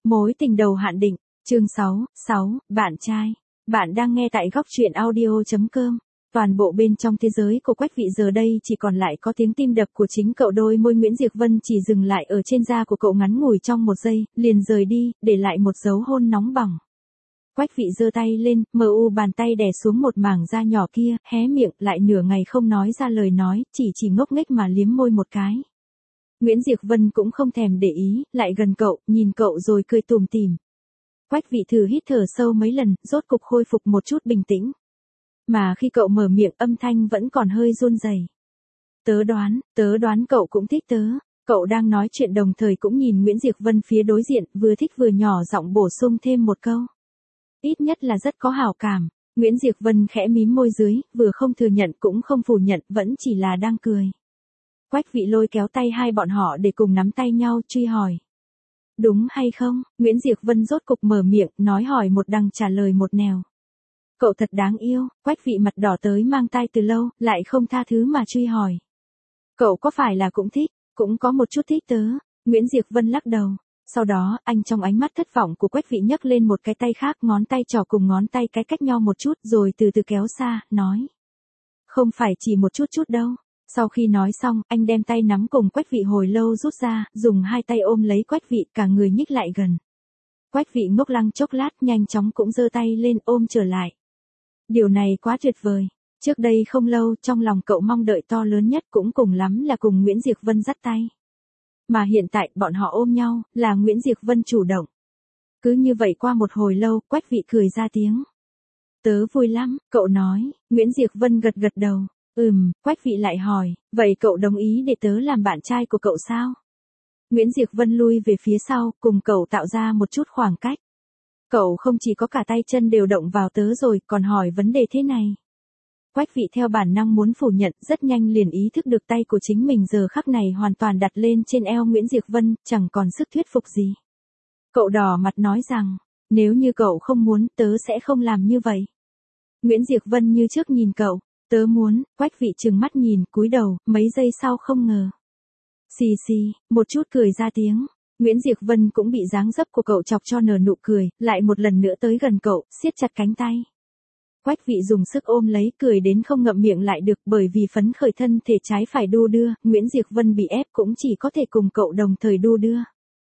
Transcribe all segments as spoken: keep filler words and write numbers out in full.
Mối tình đầu hạn định, chương sáu, sáu, bạn trai. Bạn đang nghe tại góc truyện audio chấm com. Toàn bộ bên trong thế giới của Quách Vị giờ đây chỉ còn lại có tiếng tim đập của chính cậu. Đôi môi Nguyễn Diệp Vân chỉ dừng lại ở trên da của cậu ngắn ngủi trong một giây, liền rời đi, để lại một dấu hôn nóng bỏng. Quách Vị giơ tay lên, mờ u bàn tay đè xuống một mảng da nhỏ kia, hé miệng, lại nửa ngày không nói ra lời nói, chỉ chỉ ngốc nghếch mà liếm môi một cái. Nguyễn Diệp Vân cũng không thèm để ý, lại gần cậu, nhìn cậu rồi cười tủm tỉm. Quách Vị thử hít thở sâu mấy lần, rốt cục khôi phục một chút bình tĩnh. Mà khi cậu mở miệng, âm thanh vẫn còn hơi run rẩy. Tớ đoán, tớ đoán cậu cũng thích tớ. Cậu đang nói chuyện đồng thời cũng nhìn Nguyễn Diệp Vân phía đối diện, vừa thích vừa nhỏ giọng bổ sung thêm một câu. Ít nhất là rất có hảo cảm. Nguyễn Diệp Vân khẽ mím môi dưới, vừa không thừa nhận cũng không phủ nhận, vẫn chỉ là đang cười. Quách Vị lôi kéo tay hai bọn họ để cùng nắm tay nhau, truy hỏi. Đúng hay không? Nguyễn Diệp Vân rốt cục mở miệng, nói hỏi một đằng trả lời một nẻo. Cậu thật đáng yêu. Quách Vị mặt đỏ tới mang tai từ lâu, lại không tha thứ mà truy hỏi. Cậu có phải là cũng thích? Cũng có một chút thích tớ. Nguyễn Diệp Vân lắc đầu. Sau đó, anh trong ánh mắt thất vọng của Quách Vị nhấc lên một cái tay khác, ngón tay trỏ cùng ngón tay cái cách nhau một chút, rồi từ từ kéo xa, nói. Không phải chỉ một chút chút đâu. Sau khi nói xong, anh đem tay nắm cùng Quách Vị hồi lâu rút ra, dùng hai tay ôm lấy Quách Vị, cả người nhích lại gần. Quách Vị ngốc lăng chốc lát, nhanh chóng cũng giơ tay lên ôm trở lại. Điều này quá tuyệt vời. Trước đây không lâu, trong lòng cậu mong đợi to lớn nhất cũng cùng lắm là cùng Nguyễn Diệp Vân dắt tay. Mà hiện tại, bọn họ ôm nhau, là Nguyễn Diệp Vân chủ động. Cứ như vậy qua một hồi lâu, Quách Vị cười ra tiếng. Tớ vui lắm, cậu nói. Nguyễn Diệp Vân gật gật đầu. Ừm, Quách Vị lại hỏi, vậy cậu đồng ý để tớ làm bạn trai của cậu sao? Nguyễn Diệp Vân lui về phía sau, cùng cậu tạo ra một chút khoảng cách. Cậu không chỉ có cả tay chân đều động vào tớ rồi, còn hỏi vấn đề thế này. Quách Vị theo bản năng muốn phủ nhận, rất nhanh liền ý thức được tay của chính mình giờ khắc này hoàn toàn đặt lên trên eo Nguyễn Diệp Vân, chẳng còn sức thuyết phục gì. Cậu đỏ mặt nói rằng, nếu như cậu không muốn, tớ sẽ không làm như vậy. Nguyễn Diệp Vân như trước nhìn cậu. Tớ muốn. Quách Vị trừng mắt nhìn, cúi đầu, mấy giây sau không ngờ. Xì xì, một chút cười ra tiếng. Nguyễn Diệp Vân cũng bị dáng dấp của cậu chọc cho nở nụ cười, lại một lần nữa tới gần cậu, siết chặt cánh tay. Quách Vị dùng sức ôm lấy, cười đến không ngậm miệng lại được, bởi vì phấn khởi thân thể trái phải đu đưa, Nguyễn Diệp Vân bị ép cũng chỉ có thể cùng cậu đồng thời đu đưa.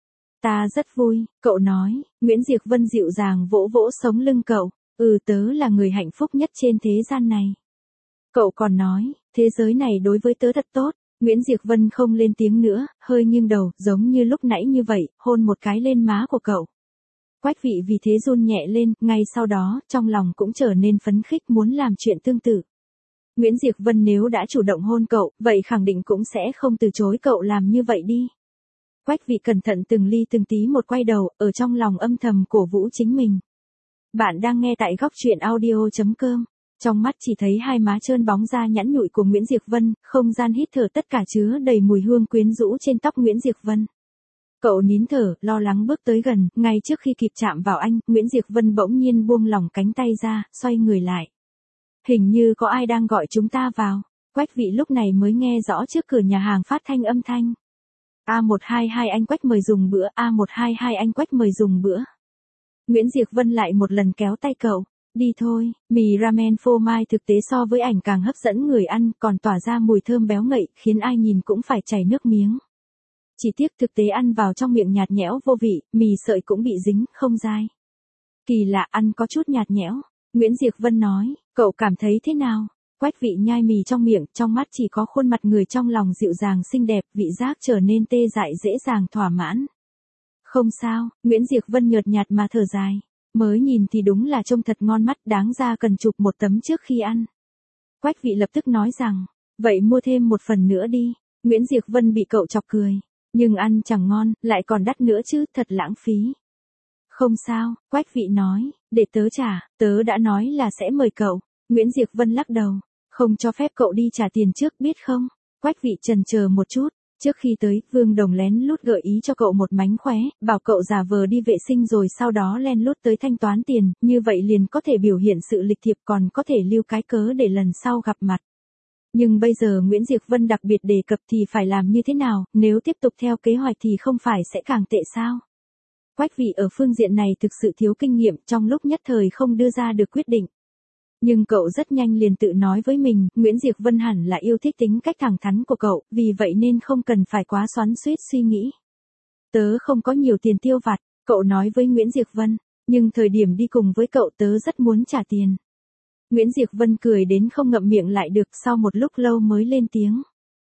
Ta rất vui, cậu nói. Nguyễn Diệp Vân dịu dàng vỗ vỗ sống lưng cậu. Ừ, tớ là người hạnh phúc nhất trên thế gian này. Cậu còn nói, thế giới này đối với tớ thật tốt. Nguyễn Diệp Vân không lên tiếng nữa, hơi nghiêng đầu, giống như lúc nãy như vậy, hôn một cái lên má của cậu. Quách Vị vì thế run nhẹ lên, ngay sau đó, trong lòng cũng trở nên phấn khích muốn làm chuyện tương tự. Nguyễn Diệp Vân nếu đã chủ động hôn cậu, vậy khẳng định cũng sẽ không từ chối cậu làm như vậy đi. Quách Vị cẩn thận từng ly từng tí một quay đầu, ở trong lòng âm thầm cổ vũ chính mình. Bạn đang nghe tại góc truyện audio chấm com. Trong mắt chỉ thấy hai má trơn bóng da nhẵn nhụi của Nguyễn Diệp Vân, không gian hít thở tất cả chứa đầy mùi hương quyến rũ trên tóc Nguyễn Diệp Vân. Cậu nín thở, lo lắng bước tới gần, ngay trước khi kịp chạm vào anh, Nguyễn Diệp Vân bỗng nhiên buông lỏng cánh tay ra, xoay người lại. Hình như có ai đang gọi chúng ta vào. Quách Vị lúc này mới nghe rõ trước cửa nhà hàng phát thanh âm thanh. A một hai hai anh Quách mời dùng bữa, A một hai hai anh Quách mời dùng bữa. Nguyễn Diệp Vân lại một lần kéo tay cậu. Đi thôi. Mì ramen phô mai thực tế so với ảnh càng hấp dẫn người ăn, còn tỏa ra mùi thơm béo ngậy, khiến ai nhìn cũng phải chảy nước miếng. Chỉ tiếc thực tế ăn vào trong miệng nhạt nhẽo vô vị, mì sợi cũng bị dính, không dai. Kỳ lạ, ăn có chút nhạt nhẽo. Nguyễn Diệp Vân nói, cậu cảm thấy thế nào? Quách Vị nhai mì trong miệng, trong mắt chỉ có khuôn mặt người trong lòng dịu dàng xinh đẹp, vị giác trở nên tê dại dễ dàng thỏa mãn. Không sao. Nguyễn Diệp Vân nhợt nhạt mà thở dài. Mới nhìn thì đúng là trông thật ngon mắt, đáng ra cần chụp một tấm trước khi ăn. Quách Vị lập tức nói rằng, vậy mua thêm một phần nữa đi. Nguyễn Diệp Vân bị cậu chọc cười. Nhưng ăn chẳng ngon, lại còn đắt nữa chứ, thật lãng phí. Không sao, Quách Vị nói, để tớ trả, tớ đã nói là sẽ mời cậu. Nguyễn Diệp Vân lắc đầu, không cho phép cậu đi trả tiền trước biết không? Quách Vị chần chờ một chút. Trước khi tới, Vương Đồng lén lút gợi ý cho cậu một mánh khóe, bảo cậu giả vờ đi vệ sinh rồi sau đó len lút tới thanh toán tiền, như vậy liền có thể biểu hiện sự lịch thiệp, còn có thể lưu cái cớ để lần sau gặp mặt. Nhưng bây giờ Nguyễn Diệp Vân đặc biệt đề cập thì phải làm như thế nào, nếu tiếp tục theo kế hoạch thì không phải sẽ càng tệ sao? Quách vị ở phương diện này thực sự thiếu kinh nghiệm, trong lúc nhất thời không đưa ra được quyết định. Nhưng cậu rất nhanh liền tự nói với mình, Nguyễn Diệp Vân hẳn là yêu thích tính cách thẳng thắn của cậu, vì vậy nên không cần phải quá xoắn xuýt suy nghĩ. Tớ không có nhiều tiền tiêu vặt, cậu nói với Nguyễn Diệp Vân, nhưng thời điểm đi cùng với cậu tớ rất muốn trả tiền. Nguyễn Diệp Vân cười đến không ngậm miệng lại được, sau một lúc lâu mới lên tiếng.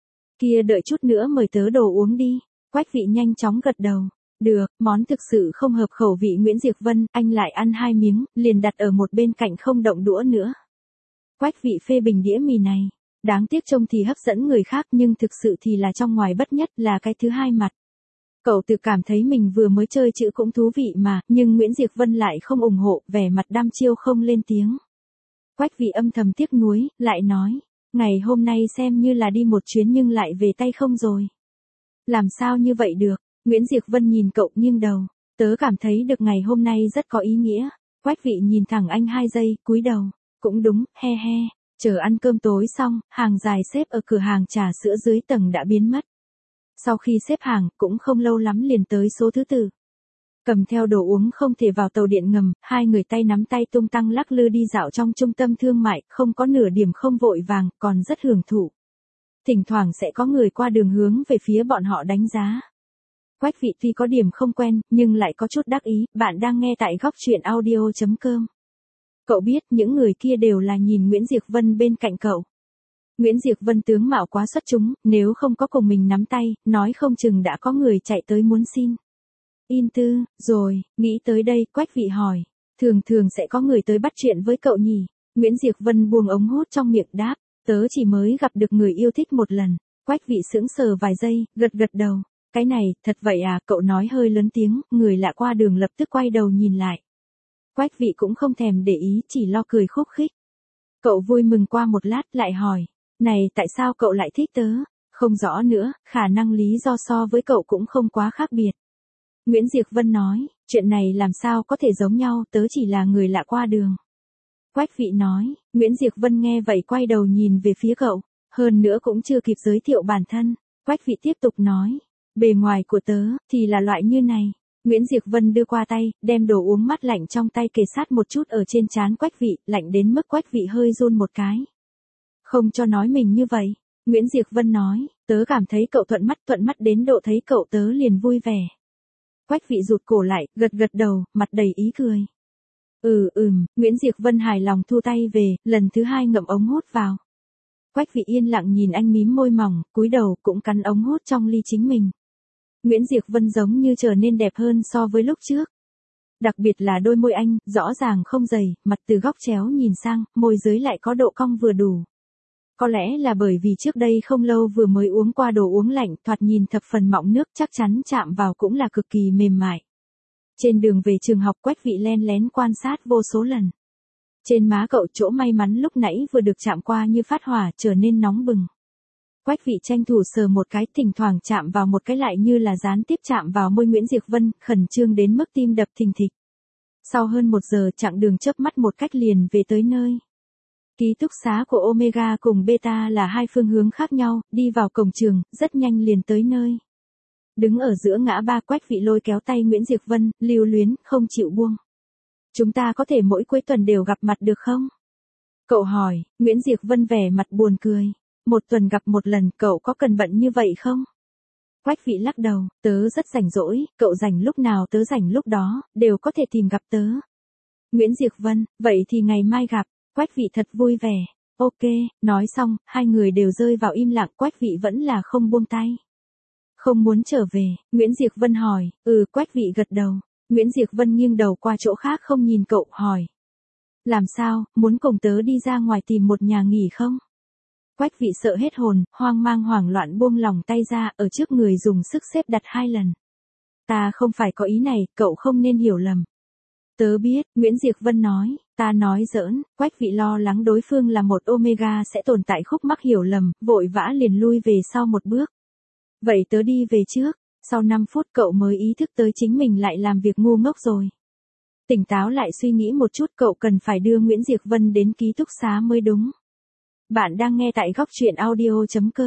Kia đợi chút nữa mời tớ đồ uống đi. Quách vị nhanh chóng gật đầu. Được, món thực sự không hợp khẩu vị Nguyễn Diệp Vân, anh lại ăn hai miếng, liền đặt ở một bên cạnh không động đũa nữa. Quách vị phê bình đĩa mì này. Đáng tiếc trông thì hấp dẫn người khác nhưng thực sự thì là trong ngoài bất nhất, là cái thứ hai mặt. Cậu tự cảm thấy mình vừa mới chơi chữ cũng thú vị mà, nhưng Nguyễn Diệp Vân lại không ủng hộ, vẻ mặt đăm chiêu không lên tiếng. Quách vị âm thầm tiếc nuối, lại nói, ngày hôm nay xem như là đi một chuyến nhưng lại về tay không rồi. Làm sao như vậy được? Nguyễn Diệp Vân nhìn cậu nghiêng đầu, tớ cảm thấy được ngày hôm nay rất có ý nghĩa. Quách vị nhìn thẳng anh hai giây, cúi đầu, cũng đúng, he he. Chờ ăn cơm tối xong, hàng dài xếp ở cửa hàng trà sữa dưới tầng đã biến mất. Sau khi xếp hàng, cũng không lâu lắm liền tới số thứ tự. Cầm theo đồ uống không thể vào tàu điện ngầm, hai người tay nắm tay tung tăng lắc lư đi dạo trong trung tâm thương mại, không có nửa điểm không vội vàng, còn rất hưởng thụ. Thỉnh thoảng sẽ có người qua đường hướng về phía bọn họ đánh giá. Quách vị tuy có điểm không quen, nhưng lại có chút đắc ý, bạn đang nghe tại góc truyện audio chấm com. Cậu biết những người kia đều là nhìn Nguyễn Diệp Vân bên cạnh cậu. Nguyễn Diệp Vân tướng mạo quá xuất chúng, nếu không có cùng mình nắm tay, nói không chừng đã có người chạy tới muốn xin. In tư, rồi, nghĩ tới đây, Quách vị hỏi, thường thường sẽ có người tới bắt chuyện với cậu nhỉ? Nguyễn Diệp Vân buông ống hút trong miệng đáp, tớ chỉ mới gặp được người yêu thích một lần. Quách vị sững sờ vài giây, gật gật đầu, cái này, thật vậy à? Cậu nói hơi lớn tiếng, người lạ qua đường lập tức quay đầu nhìn lại. Quách vị cũng không thèm để ý, chỉ lo cười khúc khích. Cậu vui mừng qua một lát lại hỏi, này tại sao cậu lại thích tớ? Không rõ nữa, khả năng lý do so với cậu cũng không quá khác biệt. Nguyễn Diệp Vân nói, chuyện này làm sao có thể giống nhau, tớ chỉ là người lạ qua đường. Quách vị nói, Nguyễn Diệp Vân nghe vậy quay đầu nhìn về phía cậu, hơn nữa cũng chưa kịp giới thiệu bản thân. Quách vị tiếp tục nói, bề ngoài của tớ, thì là loại như này. Nguyễn Diệp Vân đưa qua tay, đem đồ uống mát lạnh trong tay kề sát một chút ở trên trán Quách vị, lạnh đến mức Quách vị hơi run một cái. Không cho nói mình như vậy. Nguyễn Diệp Vân nói, tớ cảm thấy cậu thuận mắt, thuận mắt đến độ thấy cậu tớ liền vui vẻ. Quách vị rụt cổ lại, gật gật đầu, mặt đầy ý cười. Ừ ừm, Nguyễn Diệp Vân hài lòng thu tay về, lần thứ hai ngậm ống hút vào. Quách vị yên lặng nhìn anh mím môi mỏng, cúi đầu cũng cắn ống hút trong ly chính mình. Nguyễn Diệp Vân giống như trở nên đẹp hơn so với lúc trước. Đặc biệt là đôi môi anh, rõ ràng không dày, mặt từ góc chéo nhìn sang, môi dưới lại có độ cong vừa đủ. Có lẽ là bởi vì trước đây không lâu vừa mới uống qua đồ uống lạnh, thoạt nhìn thập phần mọng nước, chắc chắn chạm vào cũng là cực kỳ mềm mại. Trên đường về trường học, Quách vị len lén quan sát vô số lần. Trên má cậu chỗ may mắn lúc nãy vừa được chạm qua như phát hỏa, trở nên nóng bừng. Quách vị tranh thủ sờ một cái, thỉnh thoảng chạm vào một cái lại như là gián tiếp chạm vào môi Nguyễn Diệp Vân, khẩn trương đến mức tim đập thình thịch. Sau hơn một giờ chặng đường chớp mắt một cách liền về tới nơi. Ký túc xá của Omega cùng Beta là hai phương hướng khác nhau, đi vào cổng trường, rất nhanh liền tới nơi. Đứng ở giữa ngã ba, Quách vị lôi kéo tay Nguyễn Diệp Vân, lưu luyến, không chịu buông. Chúng ta có thể mỗi cuối tuần đều gặp mặt được không? Cậu hỏi, Nguyễn Diệp Vân vẻ mặt buồn cười. Một tuần gặp một lần, cậu có cần bận như vậy không? Quách vị lắc đầu, tớ rất rảnh rỗi, cậu rảnh lúc nào tớ rảnh lúc đó, đều có thể tìm gặp tớ. Nguyễn Diệp Vân, vậy thì ngày mai gặp. Quách vị thật vui vẻ. Ok, nói xong, hai người đều rơi vào im lặng, Quách vị vẫn là không buông tay. Không muốn trở về, Nguyễn Diệp Vân hỏi, ừ, Quách vị gật đầu. Nguyễn Diệp Vân nghiêng đầu qua chỗ khác không nhìn cậu, hỏi. Làm sao, muốn cùng tớ đi ra ngoài tìm một nhà nghỉ không? Quách vị sợ hết hồn, hoang mang hoảng loạn buông lòng tay ra, ở trước người dùng sức xếp đặt hai lần. Ta không phải có ý này, cậu không nên hiểu lầm. Tớ biết, Nguyễn Diệp Vân nói, ta nói giỡn. Quách vị lo lắng đối phương là một Omega sẽ tồn tại khúc mắc hiểu lầm, vội vã liền lui về sau một bước. Vậy tớ đi về trước. Sau năm phút cậu mới ý thức tới chính mình lại làm việc ngu ngốc rồi. Tỉnh táo lại suy nghĩ một chút, cậu cần phải đưa Nguyễn Diệp Vân đến ký túc xá mới đúng. Bạn đang nghe tại góc truyện audio chấm com.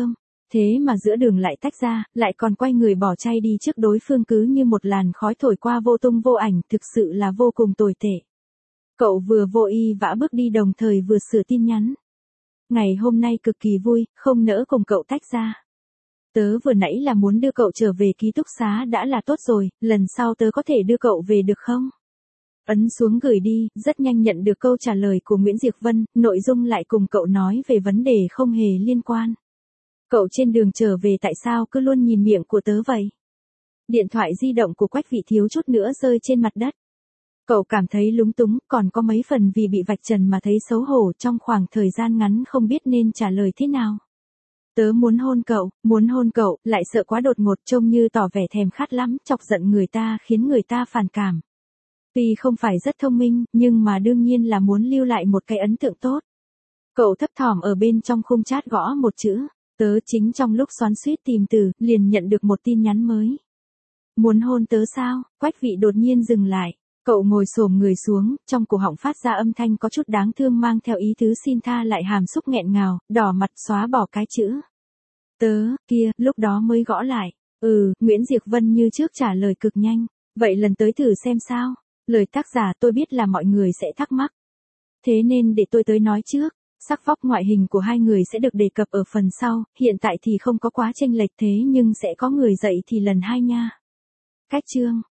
Thế mà giữa đường lại tách ra, lại còn quay người bỏ chay đi trước đối phương cứ như một làn khói thổi qua vô tung vô ảnh, thực sự là vô cùng tồi tệ. Cậu vừa vô y vã bước đi đồng thời vừa sửa tin nhắn. Ngày hôm nay cực kỳ vui, không nỡ cùng cậu tách ra. Tớ vừa nãy là muốn đưa cậu trở về ký túc xá đã là tốt rồi, lần sau tớ có thể đưa cậu về được không? Ấn xuống gửi đi, rất nhanh nhận được câu trả lời của Nguyễn Diệp Vân, nội dung lại cùng cậu nói về vấn đề không hề liên quan. Cậu trên đường trở về tại sao cứ luôn nhìn miệng của tớ vậy? Điện thoại di động của Quách Vị thiếu chút nữa rơi trên mặt đất. Cậu cảm thấy lúng túng, còn có mấy phần vì bị vạch trần mà thấy xấu hổ trong khoảng thời gian ngắn không biết nên trả lời thế nào. Tớ muốn hôn cậu, muốn hôn cậu, lại sợ quá đột ngột trông như tỏ vẻ thèm khát lắm, chọc giận người ta khiến người ta phản cảm. Tuy không phải rất thông minh, nhưng mà đương nhiên là muốn lưu lại một cái ấn tượng tốt. Cậu thấp thỏm ở bên trong khung chat gõ một chữ, tớ chính trong lúc xoắn xuýt tìm từ, liền nhận được một tin nhắn mới. Muốn hôn tớ sao? Quách Vị đột nhiên dừng lại. Cậu ngồi xổm người xuống, trong cổ họng phát ra âm thanh có chút đáng thương mang theo ý tứ xin tha lại hàm xúc nghẹn ngào, đỏ mặt xóa bỏ cái chữ. Tớ, kia, lúc đó mới gõ lại. Ừ, Nguyễn Diệp Vân như trước trả lời cực nhanh. Vậy lần tới thử xem sao. Lời tác giả tôi biết là mọi người sẽ thắc mắc. Thế nên để tôi tới nói trước. Sắc vóc ngoại hình của hai người sẽ được đề cập ở phần sau, hiện tại thì không có quá chênh lệch thế nhưng sẽ có người dạy thì lần hai nha. Cách chương